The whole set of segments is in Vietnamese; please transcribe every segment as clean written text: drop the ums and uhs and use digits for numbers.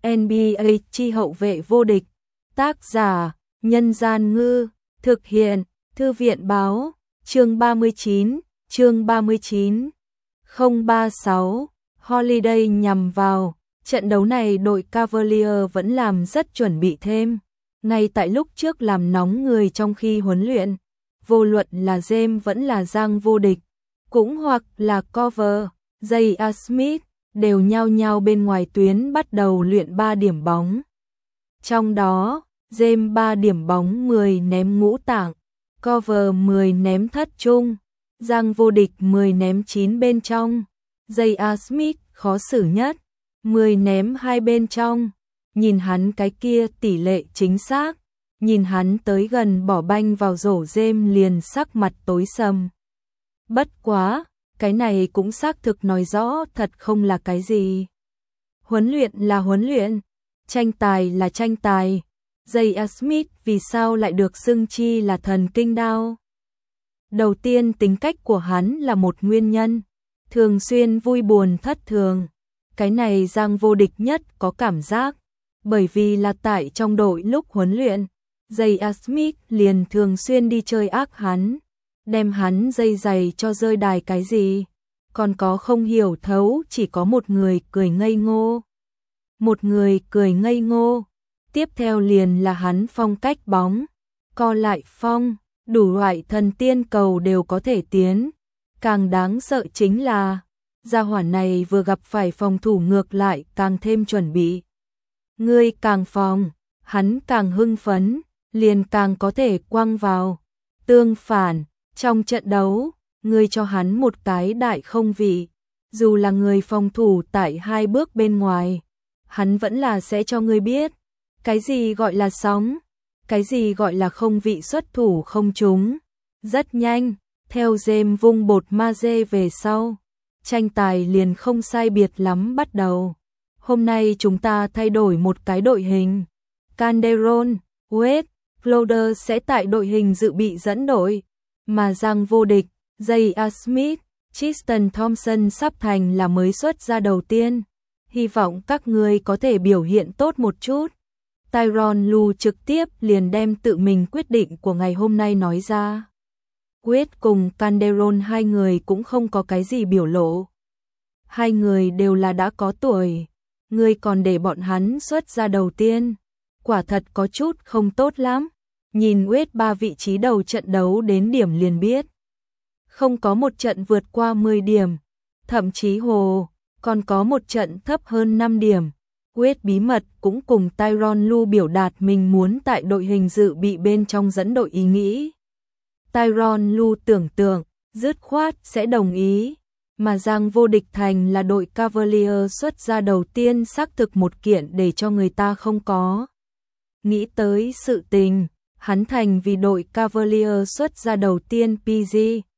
NBA chi hậu vệ vô địch. Tác giả: Nhân Gian Ngư. Thực hiện: Thư viện Báo. Chương 39. 036 Holiday nhằm vào. Trận đấu này đội Cavalier vẫn làm rất chuẩn bị thêm. Ngay tại lúc trước làm nóng người trong khi huấn luyện, vô luận là James vẫn là Giang vô địch, cũng hoặc là Cover, J.R. Smith, đều nhao nhao bên ngoài tuyến bắt đầu luyện 3 điểm bóng. Trong đó, James 3 điểm bóng 10 ném ngũ tạng, Cover 10 ném thất trung, Giang vô địch 10 ném 9 bên trong, J.R. Smith khó xử nhất, 10 ném 2 bên trong. Nhìn hắn cái kia tỷ lệ chính xác, nhìn hắn tới gần bỏ banh vào rổ, James liền sắc mặt tối sầm. Bất quá, cái này cũng xác thực nói rõ thật không là cái gì. Huấn luyện là huấn luyện, tranh tài là tranh tài. J.R. Smith vì sao lại được xưng chi là thần kinh đao? Đầu tiên, tính cách của hắn là một nguyên nhân, thường xuyên vui buồn thất thường. Cái này Giang vô địch nhất có cảm giác, bởi vì là tại trong đội lúc huấn luyện, J.R. Smith liền thường xuyên đi chơi ác hắn, đem hắn dây giày cho rơi đài cái gì. Còn có không hiểu thấu chỉ có một người cười ngây ngô. Một người cười ngây ngô. Tiếp theo liền là hắn phong cách bóng, co lại phong, đủ loại thần tiên cầu đều có thể tiến. Càng đáng sợ chính là, gia hỏa này vừa gặp phải phòng thủ ngược lại càng thêm chuẩn bị. Ngươi càng phòng, hắn càng hưng phấn, liền càng có thể quăng vào. Tương phản, trong trận đấu, ngươi cho hắn một cái đại không vị, dù là người phòng thủ tại 2 bước bên ngoài, hắn vẫn là sẽ cho ngươi biết cái gì gọi là sóng, cái gì gọi là không vị xuất thủ không trúng. Rất nhanh, theo James vung bột ma dê về sau, tranh tài liền không sai biệt lắm bắt đầu. Hôm nay chúng ta thay đổi một cái đội hình. Calderon, Wade, Crowder sẽ tại đội hình dự bị dẫn đội, mà Giang vô địch, J.R. Smith, Tristan Thompson sắp thành là mới xuất ra đầu tiên. Hy vọng các ngươi có thể biểu hiện tốt một chút. Tyronn Lue trực tiếp liền đem tự mình quyết định của ngày hôm nay nói ra. Wade cùng Calderon hai người cũng không có cái gì biểu lộ. Hai người đều là đã có tuổi, ngươi còn để bọn hắn xuất ra đầu tiên, quả thật có chút không tốt lắm. Nhìn Wade 3 vị trí đầu trận đấu đến điểm liền biết, không có một trận vượt qua 10 điểm, thậm chí còn có một trận thấp hơn 5 điểm. Wade bí mật cũng cùng Tyronn Lue biểu đạt mình muốn tại đội hình dự bị bên trong dẫn đội ý nghĩ. Tyronn Lue tưởng tượng, dứt khoát sẽ đồng ý, mà Giang vô địch thành là đội Cavalier xuất ra đầu tiên, xác thực một kiện để cho người ta không có nghĩ tới sự tình. Hắn thành vì đội Cavalier xuất ra đầu tiên PG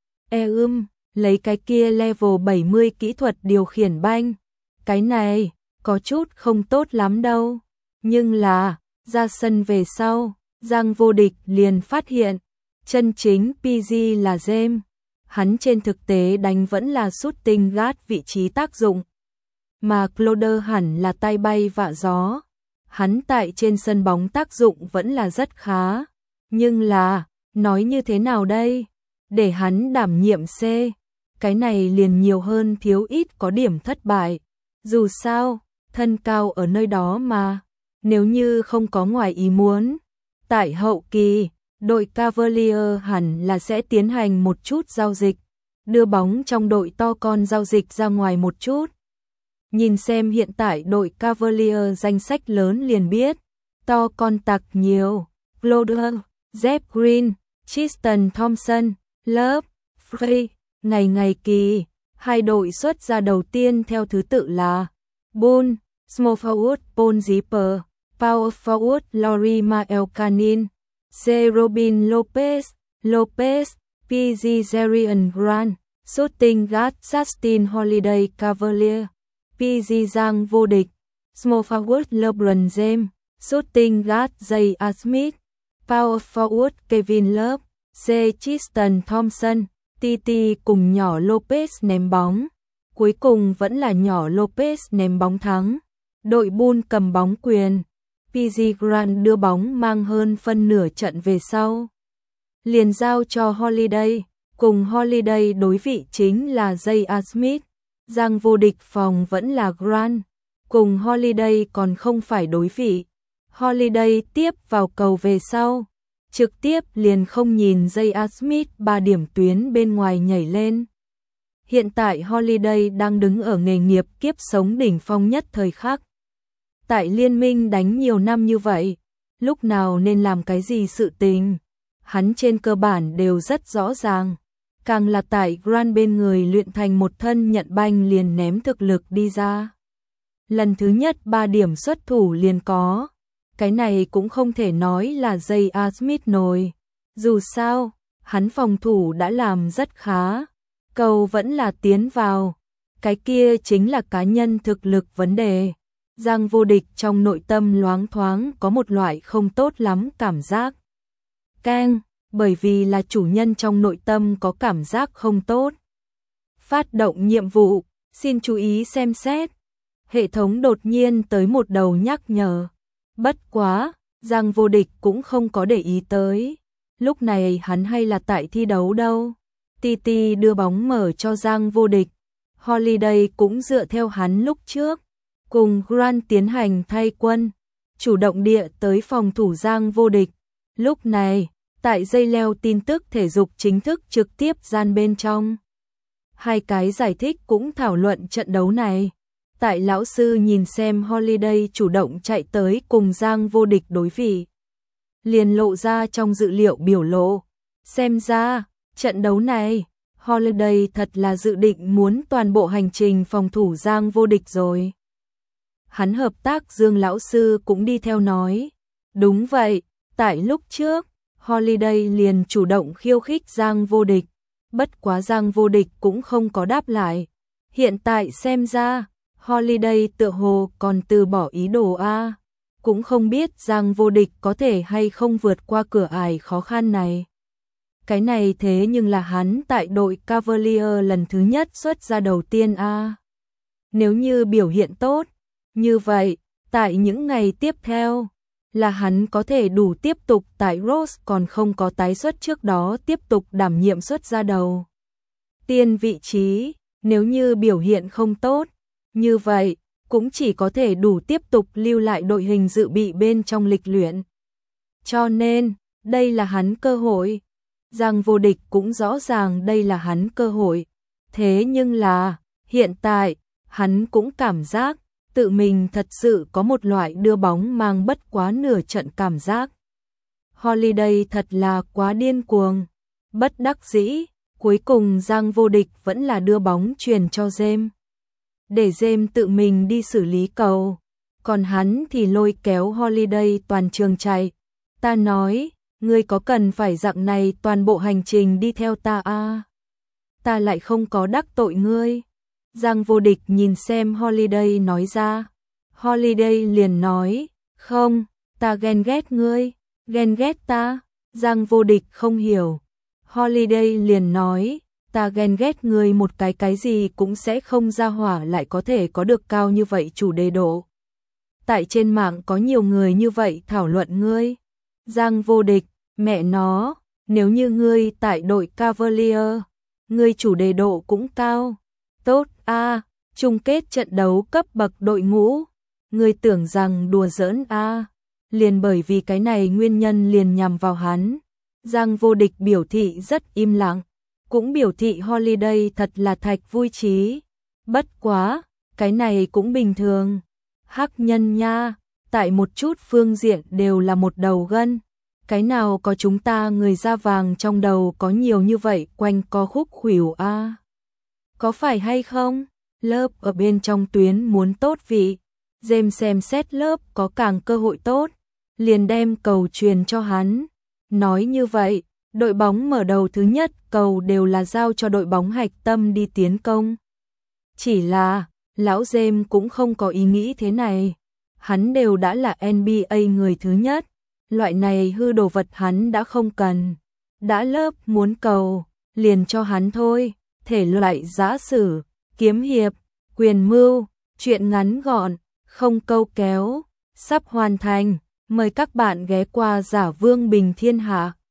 lấy cái kia level 70 kỹ thuật điều khiển banh. Cái này có chút không tốt lắm đâu. Nhưng là, ra sân về sau, Giang vô địch liền phát hiện, chân chính PG là James. Hắn trên thực tế đánh vẫn là shooting guard vị trí tác dụng, mà Crowder hẳn là tay bay vạ gió. Hắn tại trên sân bóng tác dụng vẫn là rất khá. Nhưng là, nói như thế nào đây? Để hắn đảm nhiệm C, cái này liền nhiều hơn thiếu ít có điểm thất bại. Dù sao, thân cao ở nơi đó mà, nếu như không có ngoài ý muốn, tại hậu kỳ, đội Cavalier hẳn là sẽ tiến hành một chút giao dịch, đưa bóng trong đội to con giao dịch ra ngoài một chút. Nhìn xem hiện tại đội Cavalier danh sách lớn liền biết, to con tặc nhiều, Crowder, Jeff Green, Tristan Thompson, Love, Frey. Ngày kỳ, hai đội xuất ra đầu tiên theo thứ tự là Bull, Small Forward Paul Zipper, Power Forward Lauri Markkanen, C. Robin Lopez, P.G. Jerian Grant, Shooting Guard Justin Holiday Cavalier, P.G. Giang vô địch, Small Forward LeBron James, Shooting Guard J.R. Smith, Power Forward Kevin Love, C. Tristan Thompson, TT cùng nhỏ Lopez ném bóng. Cuối cùng vẫn là nhỏ Lopez ném bóng thắng. Đội Bull cầm bóng quyền, PG Grant đưa bóng mang hơn phân nửa trận về sau. Liền giao cho Holiday, cùng Holiday đối vị chính là J.R. Smith. Giang vô địch phòng vẫn là Grant, cùng Holiday còn không phải đối vị. Holiday tiếp vào cầu về sau, trực tiếp liền không nhìn J.R. Smith 3 điểm tuyến bên ngoài nhảy lên. Hiện tại Holiday đang đứng ở nghề nghiệp kiếp sống đỉnh phong nhất thời khắc. Tại liên minh đánh nhiều năm như vậy, lúc nào nên làm cái gì sự tình, hắn trên cơ bản đều rất rõ ràng. Càng là tại Grant bên người luyện thành một thân nhận banh liền ném thực lực đi ra. Lần thứ nhất 3 điểm xuất thủ liền có. Cái này cũng không thể nói là J.R. Smith nổi. Dù sao, hắn phòng thủ đã làm rất khá. Cầu vẫn là tiến vào. Cái kia chính là cá nhân thực lực vấn đề. Giang vô địch trong nội tâm loáng thoáng có một loại không tốt lắm cảm giác. Keng, bởi vì là chủ nhân trong nội tâm có cảm giác không tốt. Phát động nhiệm vụ, xin chú ý xem xét. Hệ thống đột nhiên tới một đầu nhắc nhở. Bất quá, Giang vô địch cũng không có để ý tới. Lúc này hắn hay là tại thi đấu đâu. Titi đưa bóng mở cho Giang vô địch. Holiday cũng dựa theo hắn lúc trước. Cùng Grant tiến hành thay quân. Chủ động địa tới phòng thủ Giang vô địch. Lúc này, tại dây leo tin tức thể dục chính thức trực tiếp gian bên trong. Hai cái giải thích cũng thảo luận trận đấu này. Tại lão sư nhìn xem Holiday chủ động chạy tới cùng Giang vô địch đối vị. Liền lộ ra trong dự liệu biểu lộ. Xem ra, trận đấu này, Holiday thật là dự định muốn toàn bộ hành trình phòng thủ Giang vô địch rồi. Hắn hợp tác Dương lão sư cũng đi theo nói. Đúng vậy, tại lúc trước, Holiday liền chủ động khiêu khích Giang vô địch. Bất quá Giang vô địch cũng không có đáp lại. Hiện tại xem ra, Holiday tựa hồ còn từ bỏ ý đồ a. Cũng không biết Giang vô địch có thể hay không vượt qua cửa ải khó khăn này. Cái này thế nhưng là hắn tại đội Cavalier lần thứ nhất xuất ra đầu tiên a. Nếu như biểu hiện tốt, như vậy, tại những ngày tiếp theo, là hắn có thể đủ tiếp tục tại Rose còn không có tái xuất trước đó tiếp tục đảm nhiệm xuất ra đầu tiên vị trí. Nếu như biểu hiện không tốt, như vậy, cũng chỉ có thể đủ tiếp tục lưu lại đội hình dự bị bên trong lịch luyện. Cho nên, đây là hắn cơ hội. Giang vô địch cũng rõ ràng đây là hắn cơ hội. Thế nhưng là, hiện tại, hắn cũng cảm giác, tự mình thật sự có một loại đưa bóng mang bất quá nửa trận cảm giác. Holiday thật là quá điên cuồng. Bất đắc dĩ, cuối cùng Giang vô địch vẫn là đưa bóng truyền cho James. Để James tự mình đi xử lý cầu. Còn hắn thì lôi kéo Holiday toàn trường chạy. Ta nói, ngươi có cần phải dạng này toàn bộ hành trình đi theo ta à? Ta lại không có đắc tội ngươi. Giang vô địch nhìn xem Holiday nói ra. Holiday liền nói, không, ta ghen ghét ngươi, ghen ghét ta. Giang vô địch không hiểu. Holiday liền nói, ta ghen ghét ngươi một cái gì cũng sẽ không ra hỏa lại có thể có được cao như vậy chủ đề độ. Tại trên mạng có nhiều người như vậy thảo luận ngươi. Giang vô địch, mẹ nó, nếu như ngươi tại đội Cavalier, ngươi chủ đề độ cũng cao. Tốt a, chung kết trận đấu cấp bậc đội ngũ, ngươi tưởng rằng đùa giỡn a? Liền bởi vì cái này nguyên nhân liền nhằm vào hắn. Giang vô địch biểu thị rất im lặng, cũng biểu thị Holiday thật là thạch vui trí. Bất quá, cái này cũng bình thường. Hắc nhân nha, tại một chút phương diện đều là một đầu gân. Cái nào có chúng ta người da vàng trong đầu có nhiều như vậy quanh co khúc khuỷu a? Có phải hay không? Lớp ở bên trong tuyến muốn tốt vị. James xem xét lớp có càng cơ hội tốt, liền đem cầu truyền cho hắn. Nói như vậy, đội bóng mở đầu thứ nhất cầu đều là giao cho đội bóng hạch tâm đi tiến công. Chỉ là, lão James cũng không có ý nghĩ thế này. Hắn đều đã là NBA người thứ nhất. Loại này hư đồ vật hắn đã không cần. Đã lớp muốn cầu, liền cho hắn thôi. Thể loại giã sử, kiếm hiệp, quyền mưu, chuyện ngắn gọn, không câu kéo, sắp hoàn thành, mời các bạn ghé qua Giả Vương Bình Thiên Hạ.